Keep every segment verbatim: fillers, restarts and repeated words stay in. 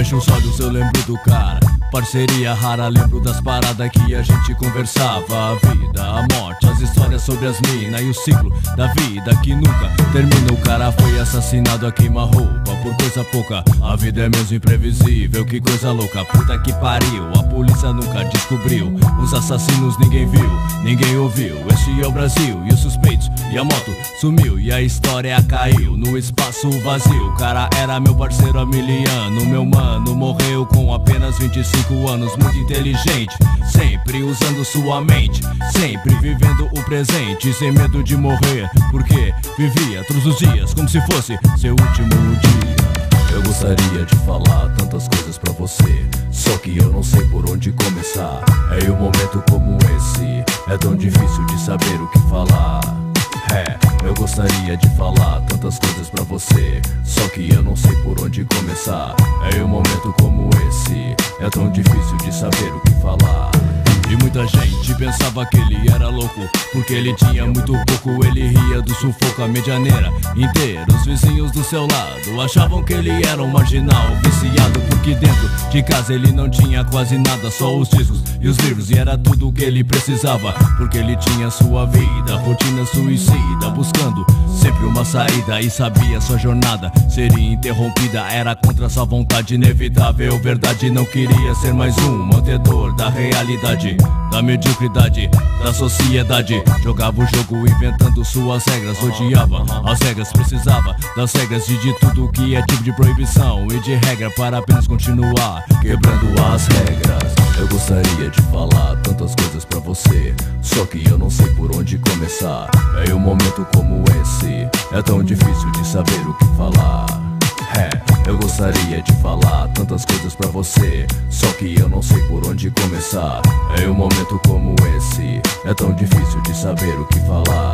fecho os olhos, eu lembro do cara. Parceria rara, lembro das paradas que a gente conversava. A vida, a morte, as histórias sobre as minas e o ciclo da vida que nunca termina. O cara foi assassinado a queima-roupa por coisa pouca. A vida é mesmo imprevisível, que coisa louca. Puta que pariu, a polícia nunca descobriu. Os assassinos ninguém viu, ninguém ouviu. Este é o Brasil e os suspeitos e a moto sumiu e a história caiu no espaço vazio. O cara era meu parceiro amiliano, meu mano morreu com apenas vinte e cinco anos. Muito inteligente, sempre usando sua mente, sempre vivendo o presente, sem medo de morrer, porque vivia todos os dias como se fosse seu último dia. Eu gostaria de falar tantas coisas pra você, só que eu não sei por onde começar. Em um momento como esse, é tão difícil de saber o que falar. É, eu gostaria de falar tantas coisas pra você, só que eu não sei por onde começar. Em um momento como esse, é tão difícil de saber o que falar. E muita gente pensava que ele era louco, porque ele tinha muito pouco. Ele ria do sufoco, a medianeira inteira. Os vizinhos do seu lado achavam que ele era um marginal viciado, porque dentro de casa ele não tinha quase nada, só os discos e os livros, e era tudo o que ele precisava, porque ele tinha sua vida, rotina suicida, buscando sempre uma saída, e sabia sua jornada seria interrompida. Era contra sua vontade inevitável, verdade, não queria ser mais um mantedor da realidade, da mediocridade, da sociedade. Jogava o jogo inventando suas regras, odiava as regras, precisava das regras e de tudo que é tipo de proibição e de regra para apenas continuar quebrando as regras. Eu gostaria de falar tantas coisas pra você, só que eu não sei por onde começar. Em um momento como esse, é tão difícil de saber o que falar. É, eu gostaria de falar tantas coisas pra você, só que eu não sei por onde começar. Em um momento como esse, é tão difícil de saber o que falar.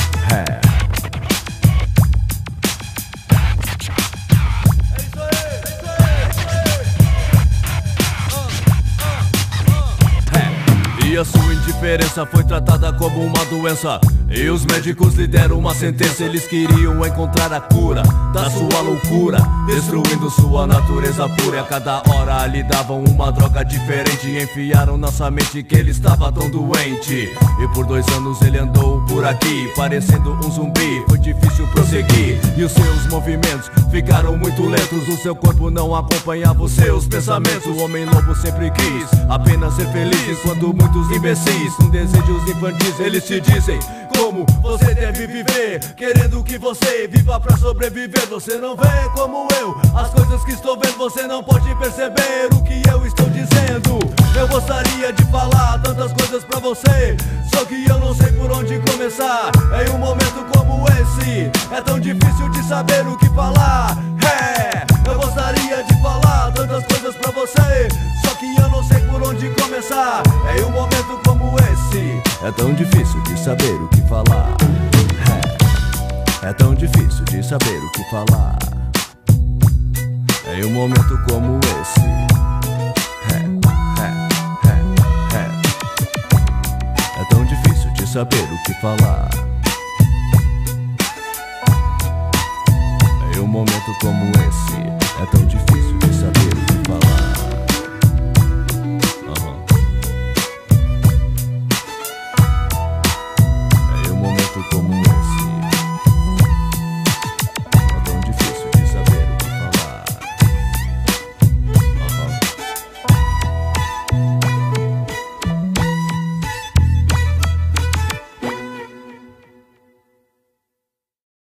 É. E a sua indiferença foi tratada como uma doença, e os médicos lhe deram uma sentença. Eles queriam encontrar a cura da sua loucura, destruindo sua natureza pura. E a cada hora lhe davam uma droga diferente, e enfiaram na sua mente que ele estava tão doente. E por dois anos ele andou por aqui, parecendo um zumbi. Foi difícil prosseguir, e os seus movimentos ficaram muito lentos. O seu corpo não acompanhava os seus pensamentos. O homem lobo sempre quis apenas ser feliz, enquanto muitos imbecis com desejos infantis eles te dizem como você deve viver, querendo que você viva pra sobreviver. Você não vê como eu as coisas que estou vendo, você não pode perceber o que eu estou dizendo. Eu gostaria de falar tantas coisas pra você, só que eu não sei por onde começar. Em um momento como esse, é tão difícil de saber o que falar. É, eu gostaria de falar tantas coisas pra você, só que eu não sei por onde começar. Em um momento como esse, é tão difícil de saber o que falar. É, é tão difícil de saber o que falar. Em um momento como esse, é, é, é, é. É tão difícil de saber o que falar. Em um momento como esse, é tão difícil